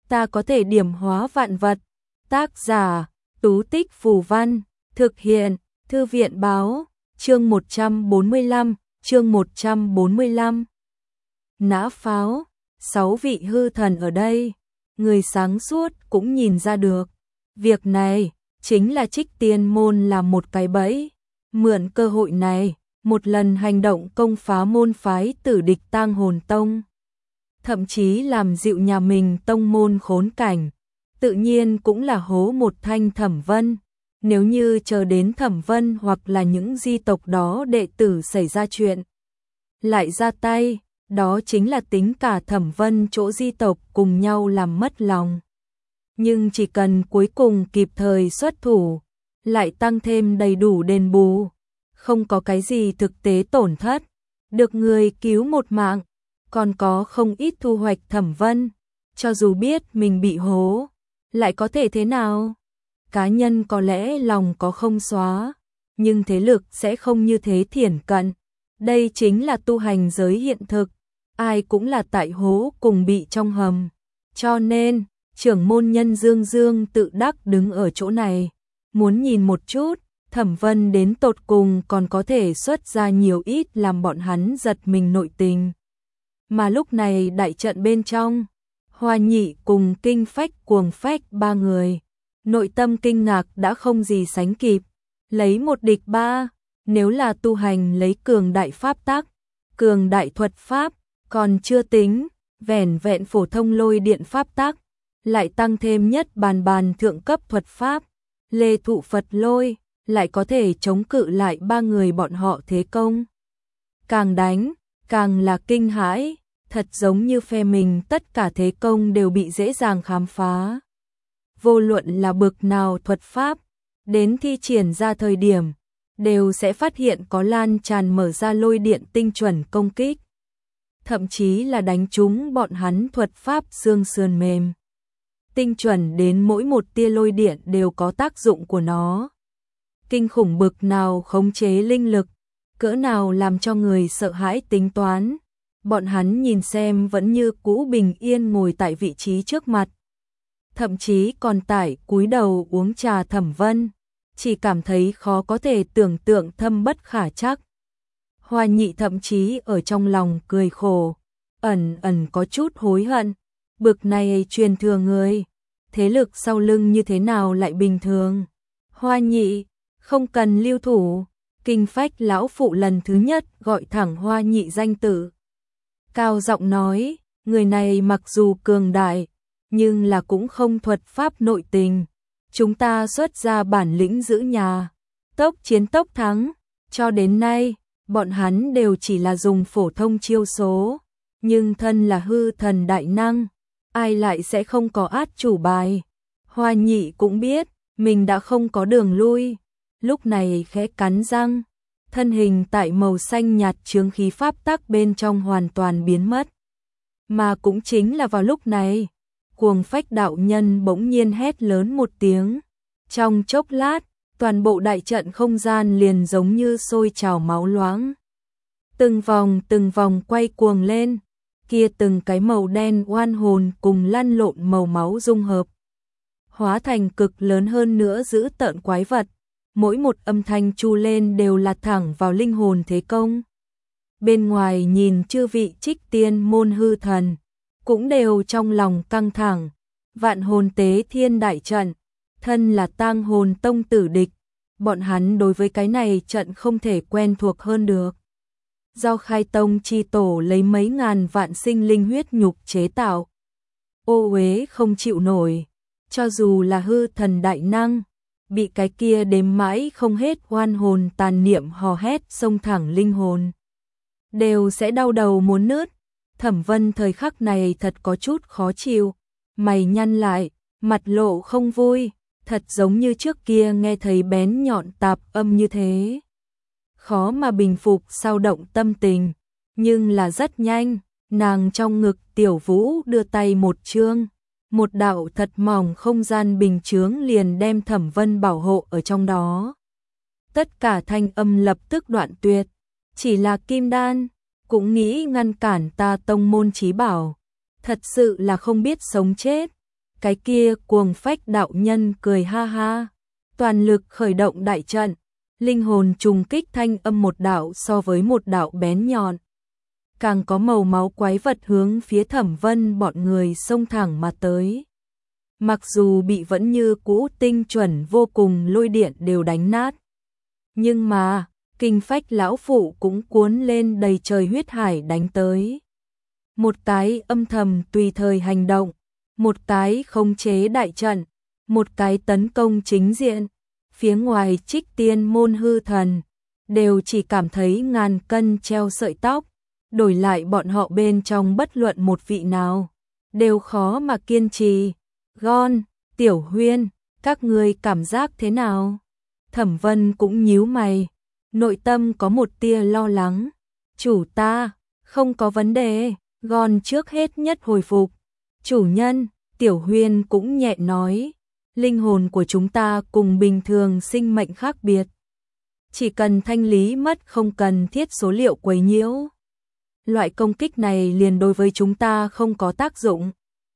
ta có thể điểm hóa vạn vật. Tác giả, Tú Tích Phù Văn, thực hiện, Thư viện Báo, chương 145, chương 145. Nã pháo, 6 vị hư thần ở đây, người sáng suốt cũng nhìn ra được. Việc này, chính là Trích Tiên môn là một cái bẫy. Mượn cơ hội này, một lần hành động công phá môn phái tử địch Tang Hồn Tông. Thậm chí làm dịu nhà mình tông môn khốn cảnh. Tự nhiên cũng là hố một thanh Thẩm Vân. Nếu như chờ đến Thẩm Vân hoặc là những di tộc đó đệ tử xảy ra chuyện, lại ra tay, đó chính là tính cả Thẩm Vân chỗ di tộc cùng nhau làm mất lòng. Nhưng chỉ cần cuối cùng kịp thời xuất thủ, lại tăng thêm đầy đủ đền bù, không có cái gì thực tế tổn thất, được người cứu một mạng, còn có không ít thu hoạch. Thẩm Vân, cho dù biết mình bị hố, lại có thể thế nào? Cá nhân có lẽ lòng có không xóa, nhưng thế lực sẽ không như thế thiển cận. Đây chính là tu hành giới hiện thực, ai cũng là tại hố cùng bị trong hầm. Cho nên, trưởng môn nhân Dương Dương tự đắc đứng ở chỗ này, muốn nhìn một chút, Thẩm Vân đến tột cùng còn có thể xuất ra nhiều ít làm bọn hắn giật mình nội tình. Mà lúc này đại trận bên trong, Hoa Nhị cùng Kinh Phách Cuồng Phách ba người, nội tâm kinh ngạc đã không gì sánh kịp. Lấy một địch ba, nếu là tu hành lấy cường đại pháp tắc, cường đại thuật pháp, còn chưa tính, vẻn vẹn phổ thông lôi điện pháp tắc, lại tăng thêm nhất bàn thượng cấp thuật pháp, Lê Thụ Phật Lôi, lại có thể chống cự lại ba người bọn họ thế công. Càng đánh, càng là kinh hãi, thật giống như phe mình tất cả thế công đều bị dễ dàng khám phá. Vô luận là bực nào thuật pháp, đến thi triển ra thời điểm, đều sẽ phát hiện có lan tràn mở ra lôi điện tinh chuẩn công kích. Thậm chí là đánh trúng bọn hắn thuật pháp xương sườn mềm. Tinh chuẩn đến mỗi một tia lôi điện đều có tác dụng của nó. Kinh khủng bực nào khống chế linh lực, cỡ nào làm cho người sợ hãi tính toán. Bọn hắn nhìn xem vẫn như cũ bình yên ngồi tại vị trí trước mặt. Thậm chí còn tải cúi đầu uống trà. Thẩm Vân chỉ cảm thấy khó có thể tưởng tượng thâm bất khả trắc. Hoa Nhị thậm chí ở trong lòng cười khổ, ẩn ẩn có chút hối hận. Bực này truyền thừa người, thế lực sau lưng như thế nào lại bình thường? Hoa Nhị, không cần lưu thủ. Kinh Phách lão phụ lần thứ nhất gọi thẳng Hoa Nhị danh tự. Cao giọng nói, người này mặc dù cường đại, nhưng là cũng không thuật pháp nội tình. Chúng ta xuất ra bản lĩnh giữ nhà, tốc chiến tốc thắng. Cho đến nay, bọn hắn đều chỉ là dùng phổ thông chiêu số. Nhưng thân là hư thần đại năng, ai lại sẽ không có át chủ bài. Hoa Nhị cũng biết, mình đã không có đường lui. Lúc này khẽ cắn răng, thân hình tại màu xanh nhạt chướng khí pháp tắc bên trong hoàn toàn biến mất. Mà cũng chính là vào lúc này, Cuồng Phách đạo nhân bỗng nhiên hét lớn một tiếng. Trong chốc lát, toàn bộ đại trận không gian liền giống như sôi trào máu loãng. Từng vòng quay cuồng lên, kia từng cái màu đen oan hồn cùng lăn lộn màu máu dung hợp, hóa thành cực lớn hơn nữa dữ tợn quái vật. Mỗi một âm thanh chu lên đều là thẳng vào linh hồn thế công. Bên ngoài nhìn chư vị Trích Tiên môn hư thần, cũng đều trong lòng căng thẳng. Vạn hồn tế thiên đại trận, thân là Tang Hồn Tông tử địch, bọn hắn đối với cái này trận không thể quen thuộc hơn được. Do Khai Tông chi tổ lấy mấy ngàn vạn sinh linh huyết nhục chế tạo, ô uế không chịu nổi. Cho dù là hư thần đại năng, bị cái kia đếm mãi không hết oan hồn tàn niệm hò hét xông thẳng linh hồn, đều sẽ đau đầu muốn nứt. Thẩm Vân thời khắc này thật có chút khó chịu, mày nhăn lại, mặt lộ không vui, thật giống như trước kia nghe thấy bén nhọn tạp âm như thế. Khó mà bình phục sao động tâm tình, nhưng là rất nhanh, nàng trong ngực Tiểu Vũ đưa tay một chương, một đạo thật mỏng không gian bình chướng liền đem Thẩm Vân bảo hộ ở trong đó. Tất cả thanh âm lập tức đoạn tuyệt, chỉ là kim đan cũng nghĩ ngăn cản ta tông môn chí bảo, thật sự là không biết sống chết. Cái kia cuồng phách đạo nhân cười ha ha, toàn lực khởi động đại trận, linh hồn trùng kích thanh âm một đạo so với một đạo bén nhọn. Càng có màu máu quái vật hướng phía Thẩm Vân bọn người xông thẳng mà tới. Mặc dù bị vẫn như cũ tinh chuẩn vô cùng lôi điện đều đánh nát. Nhưng mà, kinh phách lão phụ cũng cuốn lên đầy trời huyết hải đánh tới. Một cái âm thầm tùy thời hành động, một cái khống chế đại trận, một cái tấn công chính diện. Phía ngoài Trích Tiên môn hư thần, đều chỉ cảm thấy ngàn cân treo sợi tóc. Đổi lại bọn họ bên trong bất luận một vị nào, đều khó mà kiên trì. Gon, Tiểu Huyên, các ngươi cảm giác thế nào? Thẩm Vân cũng nhíu mày, nội tâm có một tia lo lắng. Chủ ta, không có vấn đề, Gon trước hết nhất hồi phục. Chủ nhân, Tiểu Huyên cũng nhẹ nói, linh hồn của chúng ta cùng bình thường sinh mệnh khác biệt. Chỉ cần thanh lý mất không cần thiết số liệu quấy nhiễu. Loại công kích này liền đối với chúng ta không có tác dụng.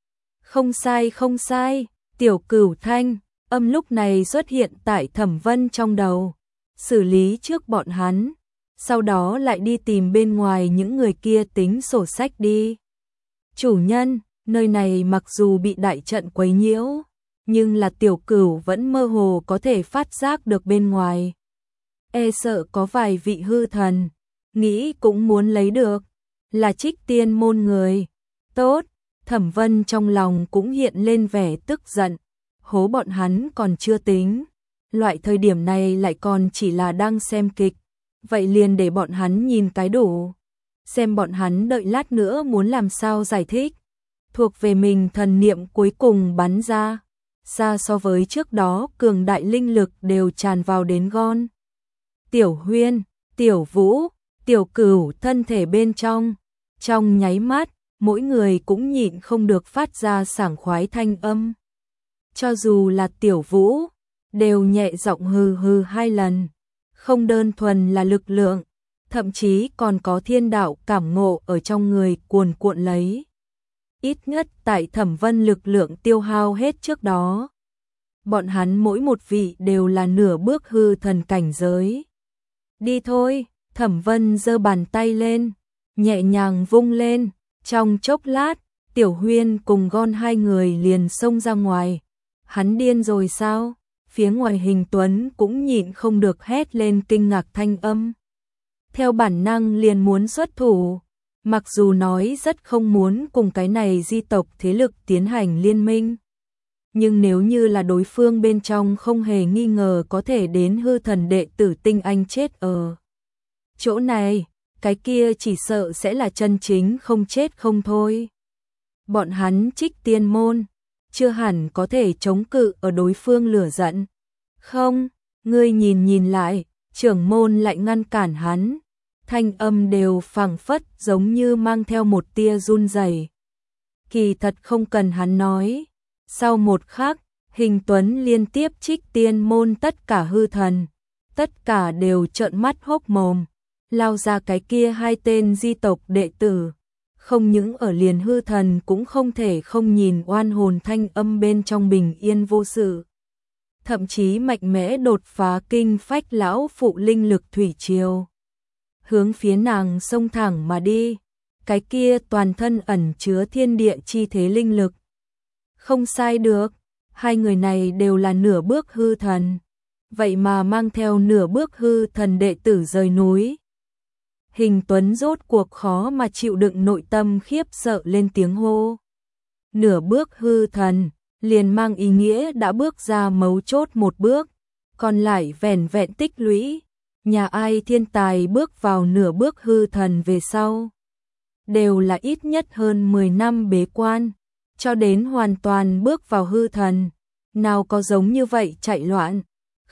Không sai, Tiểu Cửu Thanh, âm lúc này xuất hiện tại Thẩm Vân trong đầu. Xử lý trước bọn hắn, sau đó lại đi tìm bên ngoài những người kia tính sổ sách đi. Chủ nhân, nơi này mặc dù bị đại trận quấy nhiễu, nhưng là Tiểu Cửu vẫn mơ hồ có thể phát giác được bên ngoài. E sợ có vài vị hư thần, nghĩ cũng muốn lấy được. Là Trích Tiên môn người. Tốt, Thẩm Vân trong lòng cũng hiện lên vẻ tức giận. Hố bọn hắn còn chưa tính. Loại thời điểm này lại còn chỉ là đang xem kịch. Vậy liền để bọn hắn nhìn cái đủ. Xem bọn hắn đợi lát nữa muốn làm sao giải thích. Thuộc về mình thần niệm cuối cùng bắn ra. Xa so với trước đó cường đại linh lực đều tràn vào đến Gon. Tiểu Huyên, Tiểu Vũ, Tiểu Cửu thân thể bên trong nháy mắt, mỗi người cũng nhịn không được phát ra sảng khoái thanh âm. Cho dù là Tiểu Vũ, đều nhẹ giọng hừ hừ 2 lần. Không đơn thuần là lực lượng, thậm chí còn có thiên đạo cảm ngộ ở trong người cuồn cuộn lấy. Ít nhất tại Thẩm Vân lực lượng tiêu hao hết trước đó. Bọn hắn mỗi một vị đều là nửa bước hư thần cảnh giới. Đi thôi, Thẩm Vân giơ bàn tay lên, nhẹ nhàng vung lên, trong chốc lát, Tiểu Huyên cùng Gon 2 người liền xông ra ngoài. Hắn điên rồi sao? Phía ngoài Hình Tuấn cũng nhịn không được hét lên kinh ngạc thanh âm. Theo bản năng liền muốn xuất thủ, mặc dù nói rất không muốn cùng cái này di tộc thế lực tiến hành liên minh. Nhưng nếu như là đối phương bên trong không hề nghi ngờ có thể đến hư thần đệ tử tinh anh chết ở chỗ này, cái kia chỉ sợ sẽ là chân chính không chết không thôi. Bọn hắn Trích Tiên môn, chưa hẳn có thể chống cự ở đối phương lửa giận. Không, ngươi nhìn lại, trưởng môn lại ngăn cản hắn. Thanh âm đều phảng phất giống như mang theo một tia run rẩy. Kỳ thật không cần hắn nói. Sau một khắc, Hình Tuấn liên tiếp Trích Tiên môn tất cả hư thần, tất cả đều trợn mắt hốc mồm, lao ra cái kia 2 tên di tộc đệ tử. Không những ở liền hư thần cũng không thể không nhìn oan hồn thanh âm bên trong bình yên vô sự. Thậm chí mạnh mẽ đột phá kinh phách lão phụ linh lực thủy triều. Hướng phía nàng xông thẳng mà đi, cái kia toàn thân ẩn chứa thiên địa chi thế linh lực. Không sai được, 2 người này đều là nửa bước hư thần. Vậy mà mang theo nửa bước hư thần đệ tử rời núi. Hình Tuấn rốt cuộc khó mà chịu đựng nội tâm khiếp sợ lên tiếng hô. Nửa bước hư thần, liền mang ý nghĩa đã bước ra mấu chốt một bước, còn lại vẻn vẹn tích lũy. Nhà ai thiên tài bước vào nửa bước hư thần về sau, đều là ít nhất hơn 10 năm bế quan, cho đến hoàn toàn bước vào hư thần. Nào có giống như vậy chạy loạn.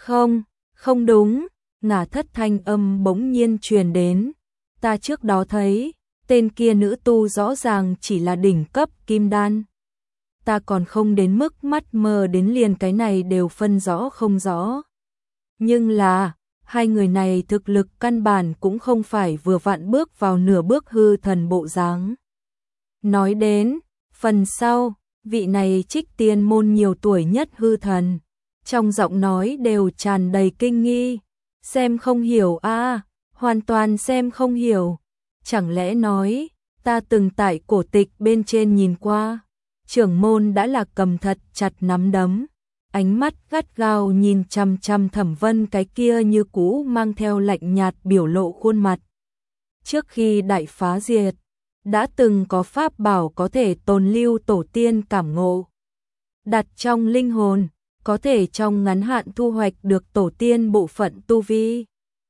Không đúng, Ngả Thất thanh âm bỗng nhiên truyền đến. Ta trước đó thấy, tên kia nữ tu rõ ràng chỉ là đỉnh cấp kim đan. Ta còn không đến mức mắt mờ đến liền cái này đều phân rõ không rõ. Nhưng là, 2 người này thực lực căn bản cũng không phải vừa vặn bước vào nửa bước hư thần bộ dáng. Nói đến, phần sau, vị này Trích Tiên môn nhiều tuổi nhất hư thần, trong giọng nói đều tràn đầy kinh nghi. Xem không hiểu a, hoàn toàn xem không hiểu. Chẳng lẽ nói, ta từng tại cổ tịch bên trên nhìn qua, trưởng môn đã là cầm thật chặt nắm đấm, ánh mắt gắt gao nhìn chằm chằm Thẩm Vân cái kia như cũ mang theo lạnh nhạt biểu lộ khuôn mặt. Trước khi đại phá diệt, đã từng có pháp bảo có thể tồn lưu tổ tiên cảm ngộ, đặt trong linh hồn, có thể trong ngắn hạn thu hoạch được tổ tiên bộ phận tu vi.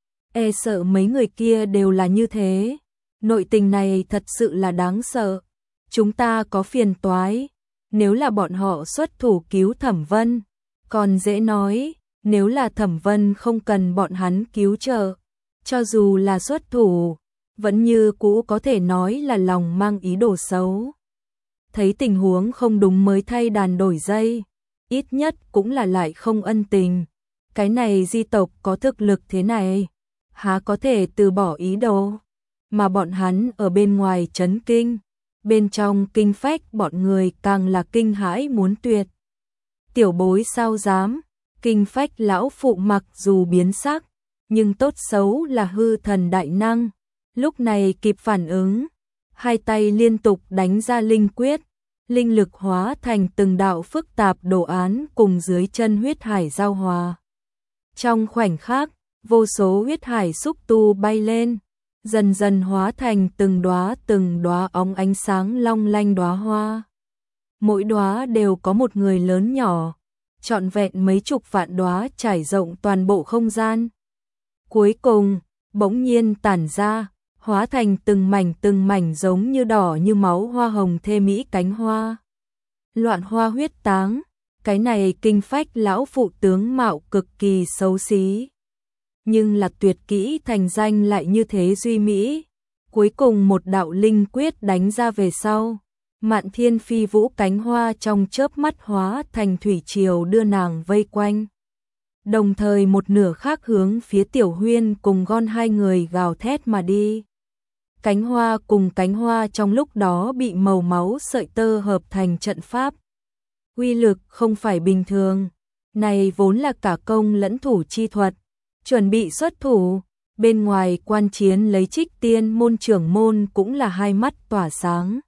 E sợ mấy người kia đều là như thế. Nội tình này thật sự là đáng sợ. Chúng ta có phiền toái. Nếu là bọn họ xuất thủ cứu Thẩm Vân, còn dễ nói. Nếu là Thẩm Vân không cần bọn hắn cứu trợ, cho dù là xuất thủ, vẫn như cũ có thể nói là lòng mang ý đồ xấu. Thấy tình huống không đúng mới thay đàn đổi dây, ít nhất cũng là lại không ân tình. Cái này di tộc có thực lực thế này, há có thể từ bỏ ý đồ. Mà bọn hắn ở bên ngoài chấn kinh, bên trong kinh phách bọn người càng là kinh hãi muốn tuyệt. Tiểu bối sao dám, kinh phách lão phụ mặc dù biến sắc, nhưng tốt xấu là hư thần đại năng. Lúc này kịp phản ứng, hai tay liên tục đánh ra linh quyết, linh lực hóa thành từng đạo phức tạp đồ án cùng dưới chân huyết hải giao hòa. Trong khoảnh khắc, vô số huyết hải xúc tu bay lên, dần dần hóa thành từng đóa óng ánh sáng long lanh đóa hoa. Mỗi đóa đều có một người lớn nhỏ, trọn vẹn mấy chục vạn đóa trải rộng toàn bộ không gian. Cuối cùng, bỗng nhiên tản ra, hóa thành từng mảnh giống như đỏ như máu hoa hồng thê mỹ cánh hoa. Loạn hoa huyết táng, cái này kinh phách lão phụ tướng mạo cực kỳ xấu xí. Nhưng là tuyệt kỹ thành danh lại như thế duy mỹ. Cuối cùng một đạo linh quyết đánh ra về sau, Mạn Thiên phi vũ cánh hoa trong chớp mắt hóa thành thủy triều đưa nàng vây quanh. Đồng thời một nửa khác hướng phía Tiểu Huyên cùng Gon hai người gào thét mà đi. Cánh hoa cùng cánh hoa trong lúc đó bị màu máu sợi tơ hợp thành trận pháp. Uy lực không phải bình thường, này vốn là cả công lẫn thủ chi thuật. Chuẩn bị xuất thủ, bên ngoài quan chiến lấy Trích Tiên môn trưởng môn cũng là hai mắt tỏa sáng.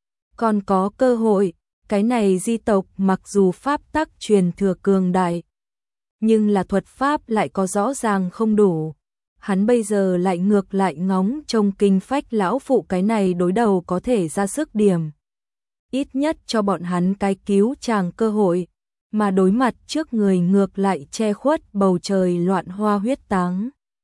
Còn có cơ hội, cái này di tộc mặc dù pháp tắc truyền thừa cường đại, nhưng là thuật pháp lại có rõ ràng không đủ. Hắn bây giờ lại ngược lại ngóng trông kinh phách lão phụ cái này đối đầu có thể ra sức điểm. Ít nhất cho bọn hắn cái cứu chàng cơ hội, mà đối mặt trước người ngược lại che khuất bầu trời loạn hoa huyết táng.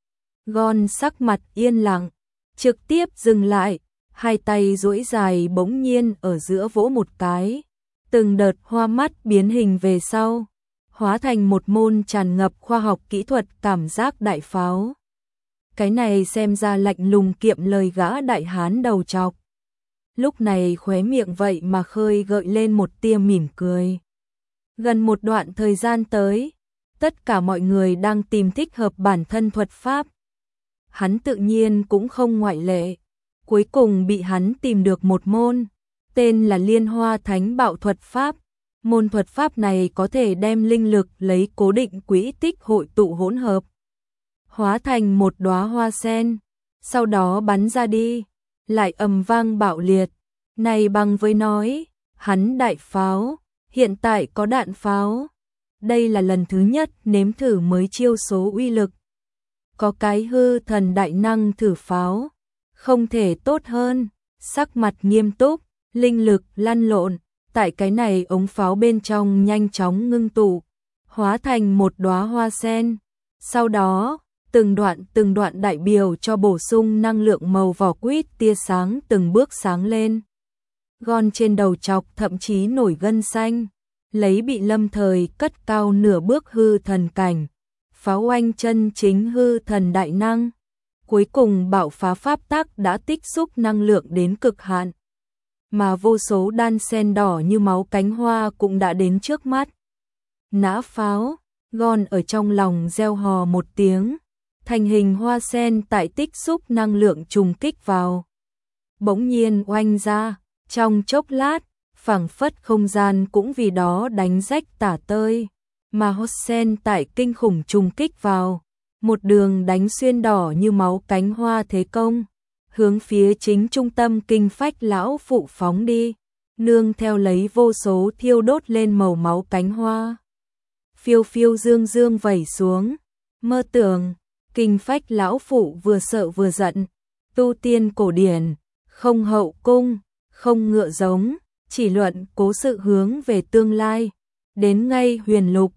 Gon sắc mặt yên lặng, trực tiếp dừng lại, hai tay duỗi dài bỗng nhiên ở giữa vỗ một cái. Từng đợt hoa mắt biến hình về sau, hóa thành một môn tràn ngập khoa học kỹ thuật cảm giác đại pháo. Cái này xem ra lạnh lùng kiệm lời gã đại hán đầu trọc. Lúc này khóe miệng vậy mà khơi gợi lên một tia mỉm cười. Gần một đoạn thời gian tới, tất cả mọi người đang tìm thích hợp bản thân thuật pháp. Hắn tự nhiên cũng không ngoại lệ. Cuối cùng bị hắn tìm được một môn, tên là Liên Hoa Thánh Bạo Thuật Pháp. Môn thuật pháp này có thể đem linh lực lấy cố định quỹ tích hội tụ hỗn hợp, hóa thành một đóa hoa sen, sau đó bắn ra đi, lại ầm vang bạo liệt. Này bằng với nói, hắn đại pháo, hiện tại có đạn pháo. Đây là lần thứ nhất nếm thử mới chiêu số uy lực. Có cái hư thần đại năng thử pháo, không thể tốt hơn. Sắc mặt nghiêm túc, linh lực lăn lộn, tại cái này ống pháo bên trong nhanh chóng ngưng tụ, hóa thành một đóa hoa sen. Sau đó, từng đoạn đại biểu cho bổ sung năng lượng màu vỏ quýt tia sáng từng bước sáng lên. Gon trên đầu chọc thậm chí nổi gân xanh, lấy bị lâm thời cất cao nửa bước hư thần cảnh, pháo oanh chân chính hư thần đại năng. Cuối cùng bạo phá pháp tắc đã tích xúc năng lượng đến cực hạn, mà vô số đan sen đỏ như máu cánh hoa cũng đã đến trước mắt. Nã pháo, Gon ở trong lòng reo hò một tiếng, thành hình hoa sen tại tích xúc năng lượng trùng kích vào. Bỗng nhiên oanh ra, trong chốc lát, phảng phất không gian cũng vì đó đánh rách tả tơi, mà Hossein tại kinh khủng trùng kích vào, một đường đánh xuyên đỏ như máu cánh hoa thế công, hướng phía chính trung tâm kinh phách lão phụ phóng đi, nương theo lấy vô số thiêu đốt lên màu máu cánh hoa. Phiêu phiêu dương dương vẩy xuống, mơ tưởng, kinh phách lão phụ vừa sợ vừa giận, tu tiên cổ điển, không hậu cung, không ngựa giống, chỉ luận cố sự hướng về tương lai, đến ngay huyền lục,